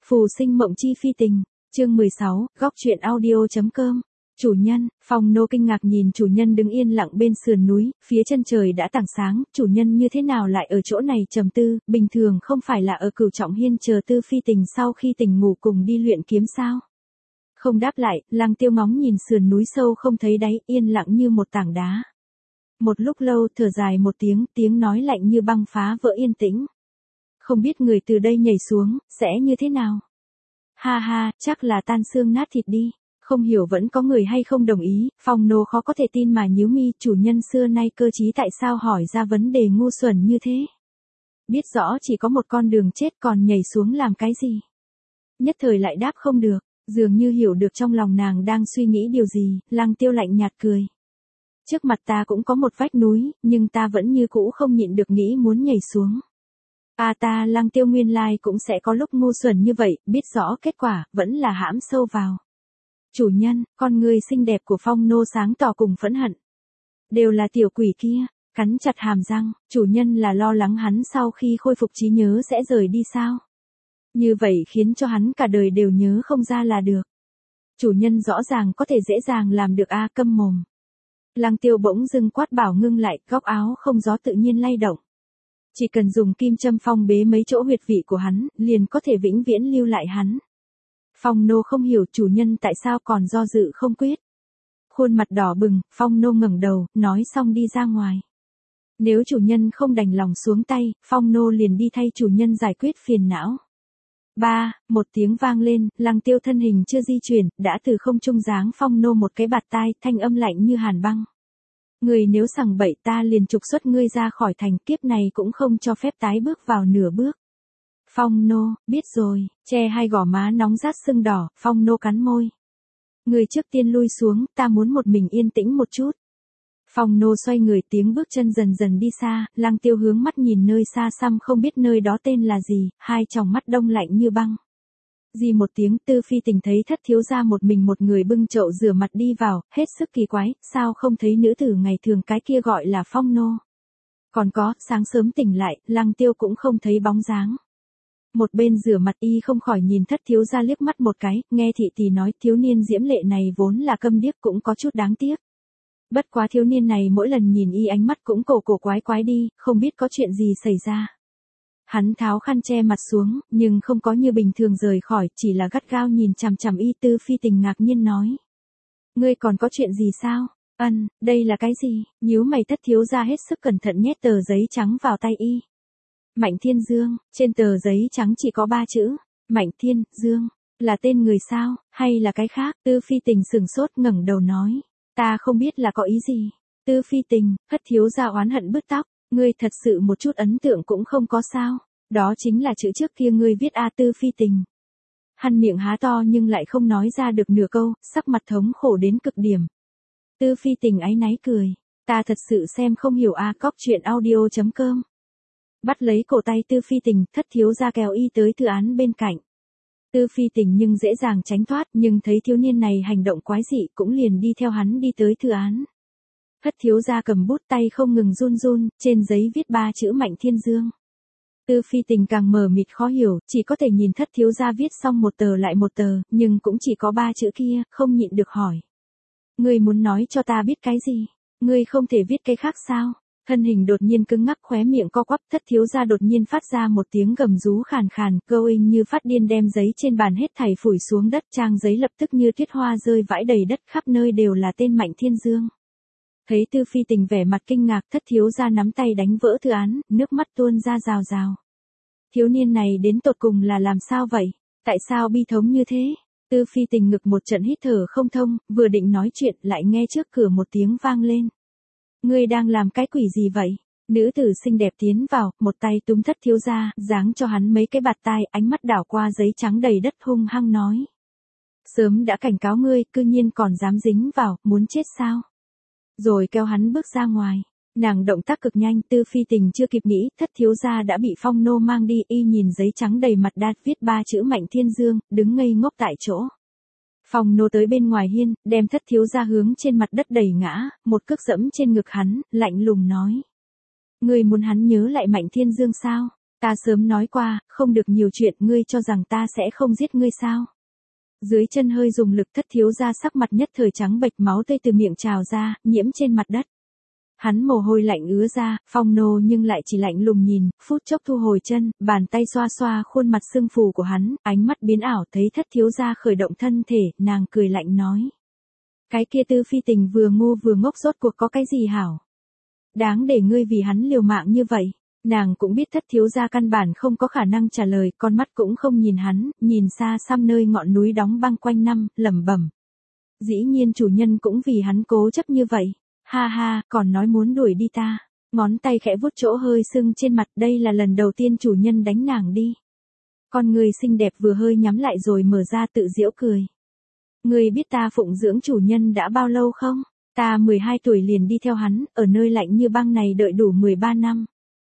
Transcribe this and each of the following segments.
Phù sinh mộng chi phi tình, chương 16, góc truyện audio.com. Chủ nhân, Phong Nô kinh ngạc nhìn chủ nhân đứng yên lặng bên sườn núi, phía chân trời đã tảng sáng, chủ nhân như thế nào lại ở chỗ này trầm tư, bình thường không phải là ở Cửu Trọng Hiên chờ Tư phi tình sau khi tỉnh ngủ cùng đi luyện kiếm sao? Không đáp lại, Lăng Tiêu ngóng nhìn sườn núi sâu không thấy đáy, yên lặng như một tảng đá. Một lúc lâu thở dài một tiếng, tiếng nói lạnh như băng phá vỡ yên tĩnh. Không biết người từ đây nhảy xuống, sẽ như thế nào? Ha ha, chắc là tan xương nát thịt đi. Không hiểu vẫn có người hay không đồng ý, Phong Nô khó có thể tin mà nhíu mi, chủ nhân xưa nay cơ trí tại sao hỏi ra vấn đề ngu xuẩn như thế. Biết rõ chỉ có một con đường chết còn nhảy xuống làm cái gì. Nhất thời lại đáp không được, dường như hiểu được trong lòng nàng đang suy nghĩ điều gì, Lăng Tiêu lạnh nhạt cười. Trước mặt ta cũng có một vách núi, nhưng ta vẫn như cũ không nhịn được nghĩ muốn nhảy xuống. Ta Lăng Tiêu nguyên lai cũng sẽ có lúc ngu xuẩn như vậy, biết rõ kết quả, vẫn là hãm sâu vào. Chủ nhân, con người xinh đẹp của Phong Nô sáng tỏ cùng phẫn hận. Đều là tiểu quỷ kia, cắn chặt hàm răng, chủ nhân là lo lắng hắn sau khi khôi phục trí nhớ sẽ rời đi sao? Như vậy khiến cho hắn cả đời đều nhớ không ra là được. Chủ nhân rõ ràng có thể dễ dàng làm được câm mồm. Lăng Tiêu bỗng dưng quát bảo ngưng lại, góc áo không gió tự nhiên lay động. Chỉ cần dùng kim châm phong bế mấy chỗ huyệt vị của hắn, liền có thể vĩnh viễn lưu lại hắn. Phong Nô không hiểu chủ nhân tại sao còn do dự không quyết. Khuôn mặt đỏ bừng, Phong Nô ngẩng đầu, nói xong đi ra ngoài. Nếu chủ nhân không đành lòng xuống tay, Phong Nô liền đi thay chủ nhân giải quyết phiền não. Một tiếng vang lên, Lăng Tiêu thân hình chưa di chuyển, đã từ không trung giáng Phong Nô một cái bạt tai, thanh âm lạnh như hàn băng. Người nếu sằng bậy ta liền trục xuất ngươi ra khỏi thành, kiếp này cũng không cho phép tái bước vào nửa bước. Phong Nô, biết rồi, che hai gò má nóng rát sưng đỏ, Phong Nô cắn môi. Người trước tiên lui xuống, ta muốn một mình yên tĩnh một chút. Phong Nô xoay người, tiếng bước chân dần dần đi xa, Lăng Tiêu hướng mắt nhìn nơi xa xăm không biết nơi đó tên là gì, hai tròng mắt đông lạnh như băng. Gì một tiếng, Tư phi tình thấy thất thiếu gia một mình một người bưng chậu rửa mặt đi vào, hết sức kỳ quái, sao không thấy nữ tử ngày thường cái kia gọi là Phong Nô. Còn có, sáng sớm tỉnh lại, Lăng Tiêu cũng không thấy bóng dáng. Một bên rửa mặt y không khỏi nhìn thất thiếu gia liếc mắt một cái, nghe thị tỷ nói thiếu niên diễm lệ này vốn là câm điếc cũng có chút đáng tiếc. Bất quá thiếu niên này mỗi lần nhìn y ánh mắt cũng cổ quái quái đi, không biết có chuyện gì xảy ra. Hắn tháo khăn che mặt xuống, nhưng không có như bình thường rời khỏi, chỉ là gắt gao nhìn chằm chằm y. Tư phi tình ngạc nhiên nói. Ngươi còn có chuyện gì sao? Đây là cái gì? Nhíu mày thất thiếu gia hết sức cẩn thận nhét tờ giấy trắng vào tay y. Mạnh Thiên Dương, trên tờ giấy trắng chỉ có 3 chữ. Mạnh Thiên Dương, là tên người sao, hay là cái khác? Tư phi tình sửng sốt ngẩng đầu nói. Ta không biết là có ý gì. Tư phi tình, thất thiếu gia oán hận bứt tóc. Ngươi thật sự một chút ấn tượng cũng không có sao. Đó chính là chữ trước kia ngươi viết Tư phi tình. Hắn miệng há to nhưng lại không nói ra được nửa câu, sắc mặt thống khổ đến cực điểm. Tư phi tình áy náy cười. Ta thật sự xem không hiểu cóc truyện audio.com. Bắt lấy cổ tay Tư phi tình, thất thiếu gia kéo y tới thư án bên cạnh. Tư phi tình nhưng dễ dàng tránh thoát, nhưng thấy thiếu niên này hành động quái dị cũng liền đi theo hắn đi tới thư án. Thất thiếu gia cầm bút tay không ngừng run run, trên giấy viết 3 chữ Mạnh Thiên Dương. Tư phi tình càng mờ mịt khó hiểu, chỉ có thể nhìn thất thiếu gia viết xong một tờ lại một tờ, nhưng cũng chỉ có 3 chữ kia, không nhịn được hỏi. Ngươi muốn nói cho ta biết cái gì? Ngươi không thể viết cái khác sao? Thân hình đột nhiên cứng ngắc, khóe miệng co quắp, thất thiếu gia đột nhiên phát ra một tiếng gầm rú khàn khàn, going như phát điên đem giấy trên bàn hết thảy phủi xuống đất, trang giấy lập tức như tuyết hoa rơi vãi đầy đất, khắp nơi đều là tên Mạnh Thiên Dương. Thấy Tư phi tình vẻ mặt kinh ngạc, thất thiếu gia nắm tay đánh vỡ thư án, nước mắt tuôn ra rào rào. Thiếu niên này đến tột cùng là làm sao vậy? Tại sao bi thống như thế? Tư phi tình ngực một trận hít thở không thông, vừa định nói chuyện lại nghe trước cửa một tiếng vang lên. Ngươi đang làm cái quỷ gì vậy? Nữ tử xinh đẹp tiến vào, một tay túm thất thiếu gia, giáng cho hắn mấy cái bạt tai, ánh mắt đảo qua giấy trắng đầy đất hung hăng nói. Sớm đã cảnh cáo ngươi, cư nhiên còn dám dính vào, muốn chết sao? Rồi kéo hắn bước ra ngoài. Nàng động tác cực nhanh, Tư phi tình chưa kịp nghĩ, thất thiếu gia đã bị Phong Nô mang đi, y nhìn giấy trắng đầy mặt đát viết 3 chữ Mạnh Thiên Dương, đứng ngây ngốc tại chỗ. Phong Nô tới bên ngoài hiên, đem thất thiếu gia hướng trên mặt đất đẩy ngã, một cước dẫm trên ngực hắn, lạnh lùng nói. Ngươi muốn hắn nhớ lại Mạnh Thiên Dương sao? Ta sớm nói qua, không được nhiều chuyện, ngươi cho rằng ta sẽ không giết ngươi sao? Dưới chân hơi dùng lực, Thất thiếu gia sắc mặt nhất thời trắng bệch, máu tươi từ miệng trào ra, nhiễm trên mặt đất. Hắn mồ hôi lạnh ứa ra, Phong Nô nhưng lại chỉ lạnh lùng nhìn, phút chốc thu hồi chân, bàn tay xoa xoa khuôn mặt sưng phù của hắn, ánh mắt biến ảo, thấy Thất thiếu gia khởi động thân thể, nàng cười lạnh nói. Cái kia Tư Phi Tình vừa ngu vừa ngốc, rốt cuộc có cái gì hảo? Đáng để ngươi vì hắn liều mạng như vậy. Nàng cũng biết Thất thiếu gia căn bản không có khả năng trả lời, con mắt cũng không nhìn hắn, nhìn xa xăm nơi ngọn núi đóng băng quanh năm, lẩm bẩm. Dĩ nhiên chủ nhân cũng vì hắn cố chấp như vậy. Ha ha, còn nói muốn đuổi đi ta. Ngón tay khẽ vuốt chỗ hơi sưng trên mặt, đây là lần đầu tiên chủ nhân đánh nàng đi. Con người xinh đẹp vừa hơi nhắm lại rồi mở ra, tự giễu cười. Ngươi biết ta phụng dưỡng chủ nhân đã bao lâu không? Ta 12 tuổi liền đi theo hắn, ở nơi lạnh như băng này đợi đủ 13 năm.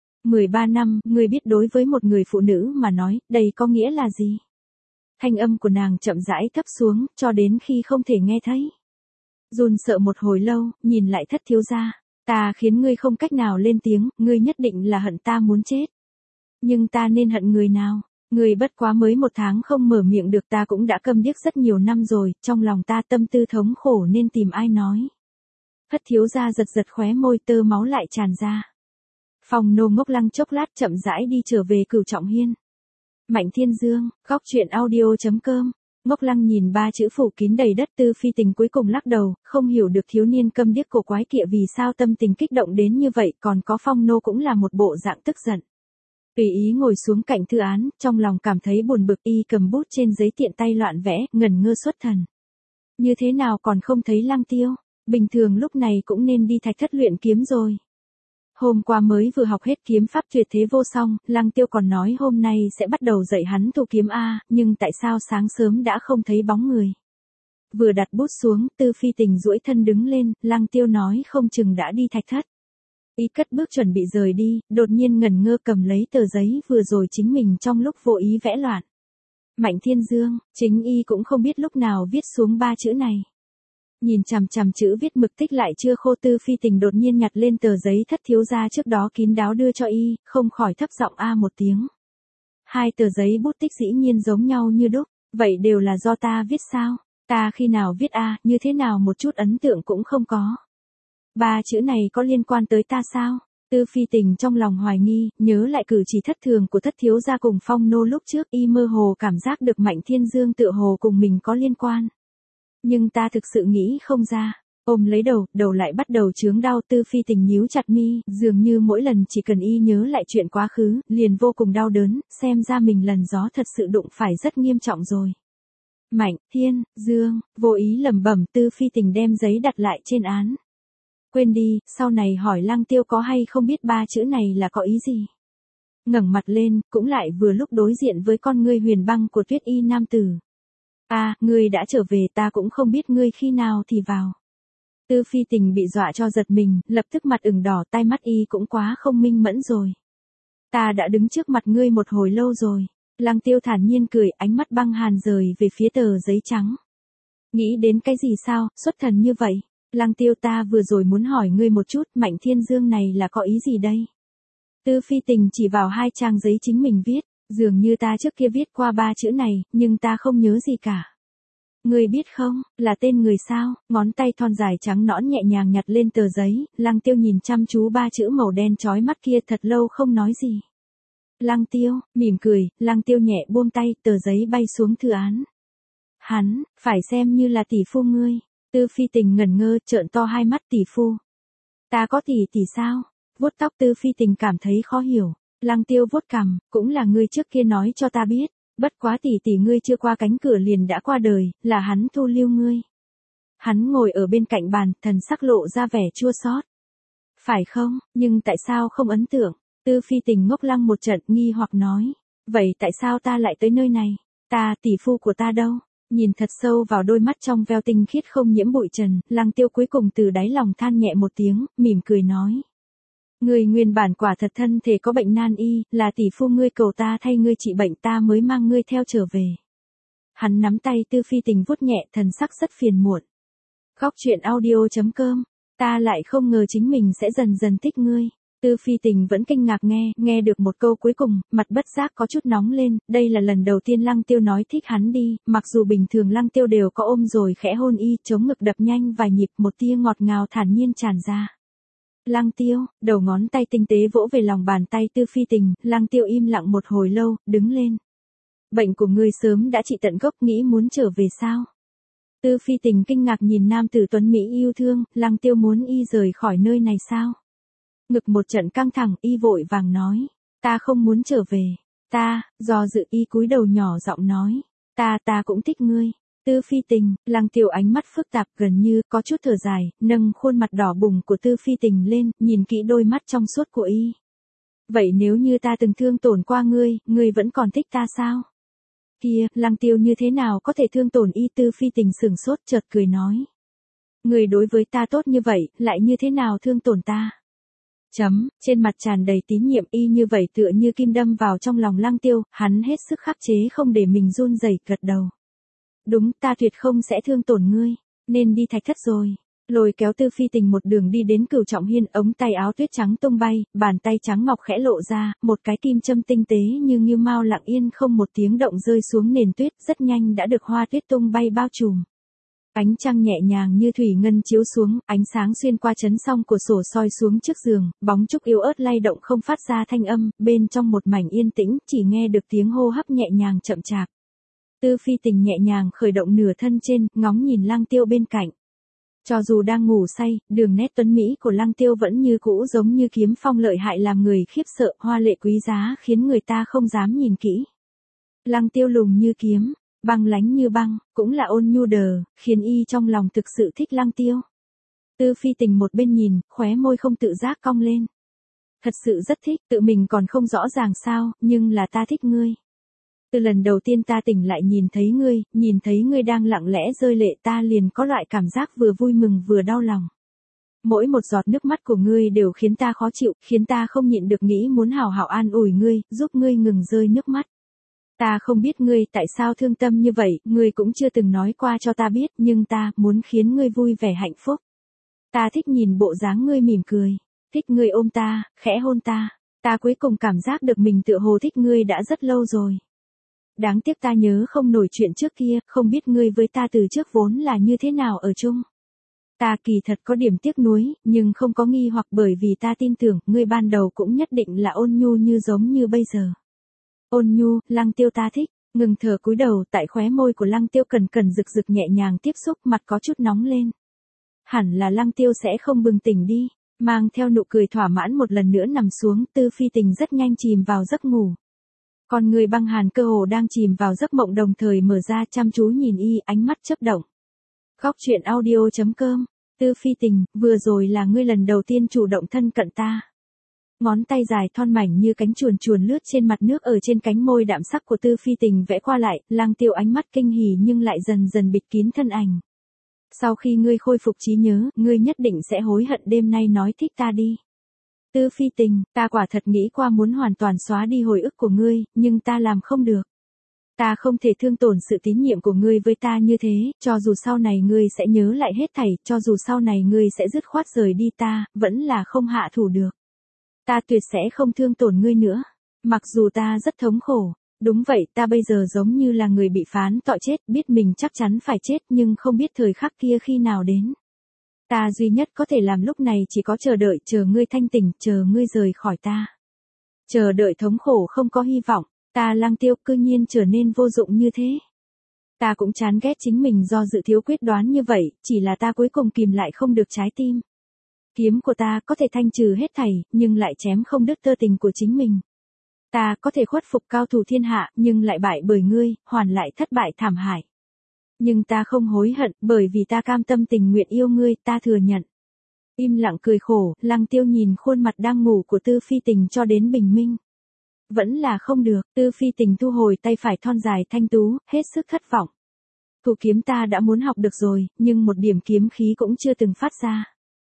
13 năm, ngươi biết đối với một người phụ nữ mà nói, đây có nghĩa là gì? Thanh âm của nàng chậm rãi thấp xuống, cho đến khi không thể nghe thấy. Run sợ một hồi lâu, nhìn lại Thất thiếu gia. Ta khiến ngươi không cách nào lên tiếng, ngươi nhất định là hận ta muốn chết. Nhưng ta nên hận người nào? Ngươi bất quá mới 1 tháng không mở miệng được, ta cũng đã câm điếc rất nhiều năm rồi, trong lòng ta tâm tư thống khổ nên tìm ai nói. Thất thiếu gia giật giật khóe môi, tơ máu lại tràn ra. Phong Nô ngốc lăng chốc lát, chậm rãi đi trở về Cửu Trọng Hiên. Mạnh Thiên Dương, góc truyện audio.com. Ngốc lăng nhìn 3 chữ phủ kín đầy đất. Tư Phi Tình cuối cùng lắc đầu, không hiểu được thiếu niên câm điếc cổ quái kia vì sao tâm tình kích động đến như vậy, còn có Phong Nô cũng là một bộ dạng tức giận. Tùy ý ngồi xuống cạnh thư án, trong lòng cảm thấy buồn bực, y cầm bút trên giấy tiện tay loạn vẽ, ngẩn ngơ xuất thần. Như thế nào còn không thấy Lăng Tiêu, bình thường lúc này cũng nên đi Thạch Thất luyện kiếm rồi. Hôm qua mới vừa học hết kiếm pháp tuyệt thế vô song, Lăng Tiêu còn nói hôm nay sẽ bắt đầu dạy hắn thu kiếm A, nhưng tại sao sáng sớm đã không thấy bóng người. Vừa đặt bút xuống, Tư Phi Tình duỗi thân đứng lên, Lăng Tiêu nói không chừng đã đi Thạch Thất. Y cất bước chuẩn bị rời đi, đột nhiên ngẩn ngơ cầm lấy tờ giấy vừa rồi chính mình trong lúc vô ý vẽ loạn. Mạnh Thiên Dương, chính y cũng không biết lúc nào viết xuống 3 chữ này. Nhìn chằm chằm chữ viết mực tích lại chưa khô, Tư Phi Tình đột nhiên nhặt lên tờ giấy Thất thiếu gia trước đó kín đáo đưa cho y, không khỏi thấp giọng a một tiếng. 2 tờ giấy bút tích dĩ nhiên giống nhau như đúc, vậy đều là do ta viết sao? Ta khi nào viết a, như thế nào một chút ấn tượng cũng không có. 3 chữ này có liên quan tới ta sao? Tư Phi Tình trong lòng hoài nghi, nhớ lại cử chỉ thất thường của Thất thiếu gia cùng Phong Nô lúc trước, y mơ hồ cảm giác được Mạnh Thiên Dương tựa hồ cùng mình có liên quan. Nhưng ta thực sự nghĩ không ra. Ôm lấy đầu lại bắt đầu chướng đau. Tư Phi Tình nhíu chặt mi, dường như mỗi lần chỉ cần y nhớ lại chuyện quá khứ, liền vô cùng đau đớn, xem ra mình lần gió thật sự đụng phải rất nghiêm trọng rồi. Mạnh Thiên Dương, vô ý lẩm bẩm. Tư Phi Tình đem giấy đặt lại trên án. Quên đi, sau này hỏi Lăng Tiêu có hay không biết 3 chữ này là có ý gì. Ngẩng mặt lên, cũng lại vừa lúc đối diện với con ngươi huyền băng của Tuyết Y nam tử. À, ngươi đã trở về, ta cũng không biết ngươi khi nào thì vào. Tư Phi Tình bị dọa cho giật mình, lập tức mặt ửng đỏ, tai mắt y cũng quá không minh mẫn rồi. Ta đã đứng trước mặt ngươi một hồi lâu rồi. Lăng Tiêu thản nhiên cười, ánh mắt băng hàn rời về phía tờ giấy trắng. Nghĩ đến cái gì sao, xuất thần như vậy? Lăng Tiêu, ta vừa rồi muốn hỏi ngươi một chút, Mạnh Thiên Dương này là có ý gì đây? Tư Phi Tình chỉ vào 2 trang giấy chính mình viết, dường như ta trước kia viết qua 3 chữ này, nhưng ta không nhớ gì cả. Ngươi biết không, là tên người sao? Ngón tay thon dài trắng nõn nhẹ nhàng nhặt lên tờ giấy, Lăng Tiêu nhìn chăm chú 3 chữ màu đen chói mắt kia thật lâu không nói gì. Lăng Tiêu, mỉm cười, Lăng Tiêu nhẹ buông tay, tờ giấy bay xuống thư án. Hắn, phải xem như là tỷ phu ngươi. Tư Phi Tình ngẩn ngơ, trợn to hai mắt. Tỷ phu. Ta có tỷ sao? Vuốt tóc. Tư Phi Tình cảm thấy khó hiểu. Lăng Tiêu vuốt cằm, cũng là ngươi trước kia nói cho ta biết. Bất quá tỷ ngươi chưa qua cánh cửa liền đã qua đời, là hắn thu lưu ngươi. Hắn ngồi ở bên cạnh bàn, thần sắc lộ ra vẻ chua xót. Phải không, nhưng tại sao không ấn tượng? Tư Phi Tình ngốc lăng một trận, nghi hoặc nói. Vậy tại sao ta lại tới nơi này? Tỷ phu của ta đâu? Nhìn thật sâu vào đôi mắt trong veo tinh khiết không nhiễm bụi trần, Lăng Tiêu cuối cùng từ đáy lòng than nhẹ một tiếng, mỉm cười nói. Ngươi nguyên bản quả thật thân thể có bệnh nan y, là tỷ phu ngươi cầu ta thay ngươi trị bệnh, ta mới mang ngươi theo trở về. Hắn nắm tay Tư Phi Tình vuốt nhẹ, thần sắc rất phiền muộn. Góc truyện audio.com, ta lại không ngờ chính mình sẽ dần dần thích ngươi. Tư Phi Tình vẫn kinh ngạc nghe được một câu cuối cùng, mặt bất giác có chút nóng lên, đây là lần đầu tiên Lăng Tiêu nói thích hắn đi, mặc dù bình thường Lăng Tiêu đều có ôm rồi khẽ hôn y, chống ngực đập nhanh vài nhịp, một tia ngọt ngào thản nhiên tràn ra. Lăng Tiêu, đầu ngón tay tinh tế vỗ về lòng bàn tay Tư Phi Tình, Lăng Tiêu im lặng một hồi lâu, đứng lên. Bệnh của ngươi sớm đã trị tận gốc, nghĩ muốn trở về sao? Tư Phi Tình kinh ngạc nhìn nam tử tuấn Mỹ yêu thương, Lăng Tiêu muốn y rời khỏi nơi này sao? Ngực một trận căng thẳng, y vội vàng nói. Ta không muốn trở về. Do dự y cúi đầu nhỏ giọng nói. Ta cũng thích ngươi. Tư Phi Tình, Lăng Tiêu ánh mắt phức tạp gần như có chút thở dài, nâng khuôn mặt đỏ bừng của Tư Phi Tình lên, nhìn kỹ đôi mắt trong suốt của y. Vậy nếu như ta từng thương tổn qua ngươi vẫn còn thích ta sao? Kia, Lăng Tiêu như thế nào có thể thương tổn y? Tư Phi Tình sửng sốt chợt cười nói. Ngươi đối với ta tốt như vậy, lại như thế nào thương tổn ta? Trên mặt tràn đầy tín nhiệm y như vậy tựa như kim đâm vào trong lòng Lăng Tiêu, hắn hết sức khắc chế không để mình run rẩy gật đầu. Đúng, ta tuyệt không sẽ thương tổn ngươi, nên đi Thạch Thất rồi. Lôi kéo Tư Phi Tình một đường đi đến Cửu Trọng Hiên, ống tay áo tuyết trắng tung bay, bàn tay trắng ngọc khẽ lộ ra, một cái kim châm tinh tế như mao lặng yên không một tiếng động rơi xuống nền tuyết, rất nhanh đã được hoa tuyết tung bay bao trùm. Ánh trăng nhẹ nhàng như thủy ngân chiếu xuống, ánh sáng xuyên qua chấn song của sổ soi xuống trước giường, bóng trúc yếu ớt lay động không phát ra thanh âm, bên trong một mảnh yên tĩnh, chỉ nghe được tiếng hô hấp nhẹ nhàng chậm chạp. Tư Phi Tình nhẹ nhàng khởi động nửa thân trên, ngóng nhìn Lăng Tiêu bên cạnh. Cho dù đang ngủ say, đường nét tuấn mỹ của Lăng Tiêu vẫn như cũ giống như kiếm phong lợi hại làm người khiếp sợ, hoa lệ quý giá khiến người ta không dám nhìn kỹ. Lăng Tiêu lùng như kiếm, băng lánh như băng, cũng là ôn nhu đờ, khiến y trong lòng thực sự thích Lăng Tiêu. Tư Phi Tình một bên nhìn, khóe môi không tự giác cong lên. Thật sự rất thích, tự mình còn không rõ ràng sao, nhưng là ta thích ngươi. Từ lần đầu tiên ta tỉnh lại nhìn thấy ngươi đang lặng lẽ rơi lệ, ta liền có loại cảm giác vừa vui mừng vừa đau lòng. Mỗi một giọt nước mắt của ngươi đều khiến ta khó chịu, khiến ta không nhịn được nghĩ muốn hảo hảo an ủi ngươi, giúp ngươi ngừng rơi nước mắt. Ta không biết ngươi tại sao thương tâm như vậy, ngươi cũng chưa từng nói qua cho ta biết, nhưng ta muốn khiến ngươi vui vẻ hạnh phúc. Ta thích nhìn bộ dáng ngươi mỉm cười, thích ngươi ôm ta, khẽ hôn ta. Ta cuối cùng cảm giác được mình tựa hồ thích ngươi đã rất lâu rồi. Đáng tiếc ta nhớ không nổi chuyện trước kia, không biết ngươi với ta từ trước vốn là như thế nào ở chung. Ta kỳ thật có điểm tiếc nuối, nhưng không có nghi hoặc bởi vì ta tin tưởng, ngươi ban đầu cũng nhất định là ôn nhu như giống như bây giờ. Ôn nhu, Lăng Tiêu ta thích, ngừng thở cúi đầu, tại khóe môi của Lăng Tiêu cần rực rực nhẹ nhàng tiếp xúc, mặt có chút nóng lên. Hẳn là Lăng Tiêu sẽ không bừng tỉnh đi, mang theo nụ cười thỏa mãn một lần nữa nằm xuống, Tư Phi Tình rất nhanh chìm vào giấc ngủ. Còn người băng hàn cơ hồ đang chìm vào giấc mộng đồng thời mở ra chăm chú nhìn y, ánh mắt chớp động. Góc truyện audio.com, Tư Phi Tình, vừa rồi là ngươi lần đầu tiên chủ động thân cận ta. Ngón tay dài thon mảnh như cánh chuồn chuồn lướt trên mặt nước ở trên cánh môi đạm sắc của Tư Phi Tình vẽ qua lại, Lăng Tiêu ánh mắt kinh hỉ nhưng lại dần dần bịt kín thân ảnh. Sau khi ngươi khôi phục trí nhớ, ngươi nhất định sẽ hối hận đêm nay nói thích ta đi. Tư Phi Tình, ta quả thật nghĩ qua muốn hoàn toàn xóa đi hồi ức của ngươi, nhưng ta làm không được. Ta không thể thương tổn sự tín nhiệm của ngươi với ta như thế, cho dù sau này ngươi sẽ nhớ lại hết thảy, cho dù sau này ngươi sẽ dứt khoát rời đi ta, vẫn là không hạ thủ được. Ta tuyệt sẽ không thương tổn ngươi nữa. Mặc dù ta rất thống khổ. Đúng vậy, ta bây giờ giống như là người bị phán tội chết, biết mình chắc chắn phải chết nhưng không biết thời khắc kia khi nào đến. Ta duy nhất có thể làm lúc này chỉ có chờ đợi, chờ ngươi thanh tỉnh, chờ ngươi rời khỏi ta. Chờ đợi thống khổ không có hy vọng, ta Lăng Tiêu cư nhiên trở nên vô dụng như thế. Ta cũng chán ghét chính mình do dự thiếu quyết đoán như vậy, chỉ là ta cuối cùng kìm lại không được trái tim. Kiếm của ta có thể thanh trừ hết thảy, nhưng lại chém không đứt tơ tình của chính mình. Ta có thể khuất phục cao thủ thiên hạ, nhưng lại bại bởi ngươi, hoàn lại thất bại thảm hại. Nhưng ta không hối hận, bởi vì ta cam tâm tình nguyện yêu ngươi, ta thừa nhận. Im lặng cười khổ, Lăng Tiêu nhìn khuôn mặt đang ngủ của Tư Phi Tình cho đến bình minh. Vẫn là không được, Tư Phi Tình thu hồi tay phải thon dài thanh tú, hết sức thất vọng. Thủ kiếm ta đã muốn học được rồi, nhưng một điểm kiếm khí cũng chưa từng phát ra.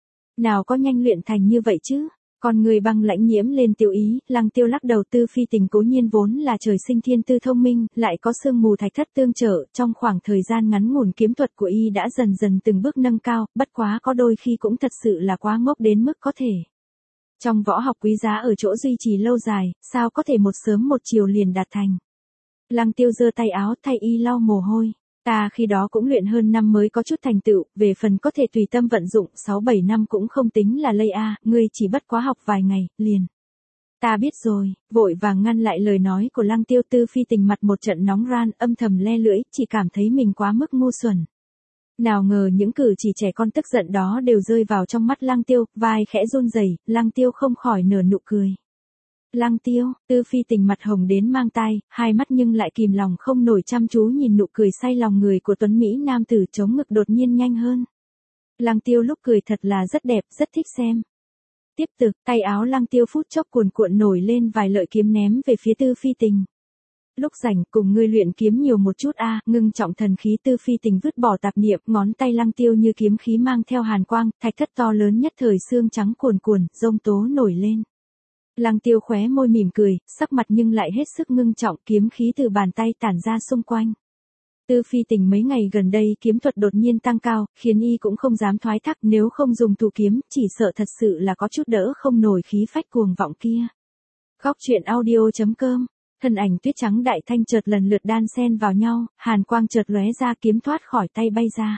Nào có nhanh luyện thành như vậy chứ? Còn người băng lãnh nhiễm lên tiêu ý, Lăng Tiêu lắc đầu. Tư Phi Tình cố nhiên vốn là trời sinh thiên tư thông minh, lại có sương mù thạch thất tương trợ, trong khoảng thời gian ngắn ngủn kiếm thuật của y đã dần dần từng bước nâng cao, bất quá có đôi khi cũng thật sự là quá ngốc đến mức có thể Trong võ học quý giá ở chỗ duy trì lâu dài, sao có thể một sớm một chiều liền đạt thành. Lăng Tiêu giơ tay áo thay y lau mồ hôi. Ta khi đó cũng luyện hơn năm mới có chút thành tựu, về phần có thể tùy tâm vận dụng, 6-7 năm cũng không tính là lây a, ngươi chỉ bất quá học vài ngày, liền. Ta biết rồi, vội vàng ngăn lại lời nói của Lăng Tiêu. Tư Phi Tình mặt một trận nóng ran, âm thầm le lưỡi, chỉ cảm thấy mình quá mức ngu xuẩn. Nào ngờ những cử chỉ trẻ con tức giận đó đều rơi vào trong mắt Lăng Tiêu, vai khẽ run rẩy, Lăng Tiêu không khỏi nở nụ cười. Lăng Tiêu, Tư Phi Tình mặt hồng đến mang tai, hai mắt nhưng lại kìm lòng không nổi chăm chú nhìn nụ cười say lòng người của tuấn Mỹ nam tử, chống ngực đột nhiên nhanh hơn. Lăng Tiêu lúc cười thật là rất đẹp, rất thích xem. Tiếp tục, tay áo Lăng Tiêu phút chốc cuồn cuộn nổi lên vài lợi kiếm ném về phía Tư Phi Tình. Lúc rảnh cùng ngươi luyện kiếm nhiều một chút a, ngưng trọng thần khí. Tư Phi Tình vứt bỏ tạp niệm, ngón tay Lăng Tiêu như kiếm khí mang theo hàn quang, thạch thất to lớn nhất thời xương trắng cuồn cuồn, rông tố nổi lên. Lăng Tiêu khóe môi mỉm cười, sắc mặt nhưng lại hết sức ngưng trọng, kiếm khí từ bàn tay tản ra xung quanh. Tư Phi Tình mấy ngày gần đây kiếm thuật đột nhiên tăng cao, khiến y cũng không dám thoái thác, nếu không dùng thủ kiếm, chỉ sợ thật sự là có chút đỡ không nổi khí phách cuồng vọng kia. Góc truyện audio.com. Thân ảnh tuyết trắng đại thanh chợt lần lượt đan xen vào nhau, hàn quang chợt lóe ra, kiếm thoát khỏi tay bay ra.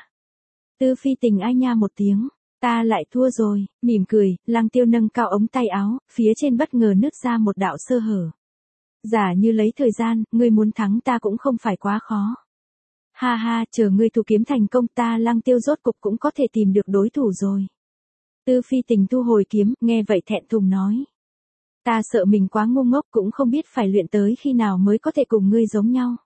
Tư Phi Tình ai nha một tiếng, ta lại thua rồi, mỉm cười, Lăng Tiêu nâng cao ống tay áo, phía trên bất ngờ nứt ra một đạo sơ hở. Giả như lấy thời gian, ngươi muốn thắng ta cũng không phải quá khó. Ha ha, chờ ngươi thủ kiếm thành công, ta Lăng Tiêu rốt cục cũng có thể tìm được đối thủ rồi. Tư Phi Tình thu hồi kiếm, nghe vậy thẹn thùng nói. Ta sợ mình quá ngu ngốc, cũng không biết phải luyện tới khi nào mới có thể cùng ngươi giống nhau.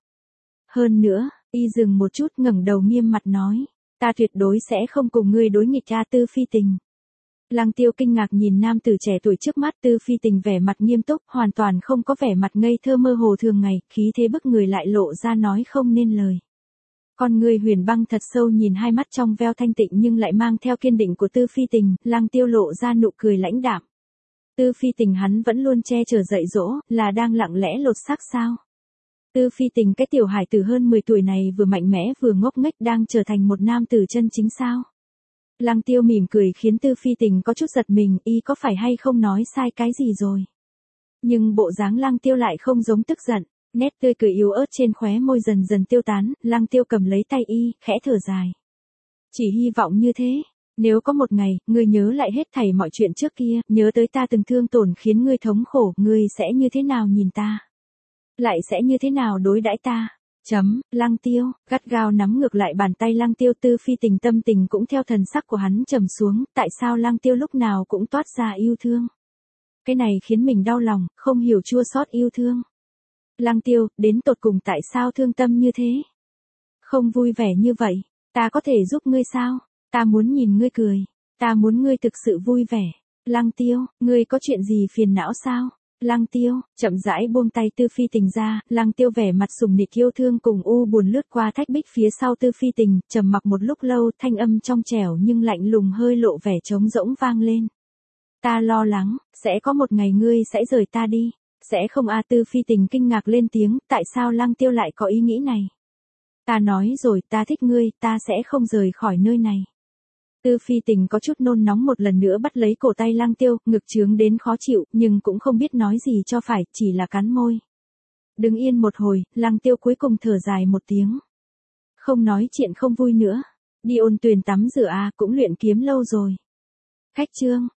Hơn nữa, y dừng một chút ngẩng đầu nghiêm mặt nói. Ta tuyệt đối sẽ không cùng ngươi đối nghịch a. Tư Phi Tình. Lăng Tiêu kinh ngạc nhìn nam tử trẻ tuổi trước mắt. Tư Phi Tình vẻ mặt nghiêm túc, hoàn toàn không có vẻ mặt ngây thơ mơ hồ thường ngày, khí thế bức người lại lộ ra nói không nên lời. Con người huyền băng thật sâu nhìn hai mắt trong veo thanh tịnh nhưng lại mang theo kiên định của Tư Phi Tình, Lăng Tiêu lộ ra nụ cười lãnh đạm. Tư Phi Tình hắn vẫn luôn che chở dạy dỗ, là đang lặng lẽ lột xác sao? Tư Phi Tình cái tiểu hải tử hơn 10 tuổi này vừa mạnh mẽ vừa ngốc nghếch đang trở thành một nam tử chân chính sao? Lăng Tiêu mỉm cười khiến Tư Phi Tình có chút giật mình, y có phải hay không nói sai cái gì rồi? Nhưng bộ dáng Lăng Tiêu lại không giống tức giận, nét tươi cười yếu ớt trên khóe môi dần dần tiêu tán, Lăng Tiêu cầm lấy tay y, khẽ thở dài. Chỉ hy vọng như thế. Nếu có một ngày, ngươi nhớ lại hết thảy mọi chuyện trước kia, nhớ tới ta từng thương tổn khiến ngươi thống khổ, ngươi sẽ như thế nào nhìn ta? Lại sẽ như thế nào đối đãi ta? Lăng Tiêu, gắt gao nắm ngược lại bàn tay Lăng Tiêu. Tư Phi Tình tâm tình cũng theo thần sắc của hắn trầm xuống, tại sao Lăng Tiêu lúc nào cũng toát ra yêu thương? Cái này khiến mình đau lòng, không hiểu chua xót yêu thương. Lăng Tiêu, đến tột cùng tại sao thương tâm như thế? Không vui vẻ như vậy, ta có thể giúp ngươi sao? Ta muốn nhìn ngươi cười, ta muốn ngươi thực sự vui vẻ. Lăng Tiêu, ngươi có chuyện gì phiền não sao? Lăng Tiêu, chậm rãi buông tay Tư Phi Tình ra, Lăng Tiêu vẻ mặt sùng nịch yêu thương cùng u buồn lướt qua thách bích phía sau Tư Phi Tình, trầm mặc một lúc lâu, thanh âm trong trẻo nhưng lạnh lùng hơi lộ vẻ trống rỗng vang lên. Ta lo lắng, sẽ có một ngày ngươi sẽ rời ta đi. Sẽ không a. Tư Phi Tình kinh ngạc lên tiếng, tại sao Lăng Tiêu lại có ý nghĩ này? Ta nói rồi, ta thích ngươi, ta sẽ không rời khỏi nơi này. Tư Phi Tình có chút nôn nóng một lần nữa bắt lấy cổ tay Lăng Tiêu, ngực trướng đến khó chịu, nhưng cũng không biết nói gì cho phải, chỉ là cắn môi. Đứng yên một hồi, Lăng Tiêu cuối cùng thở dài một tiếng. Không nói chuyện không vui nữa. Đi ôn tuyền tắm rửa a, cũng luyện kiếm lâu rồi. Khách chương.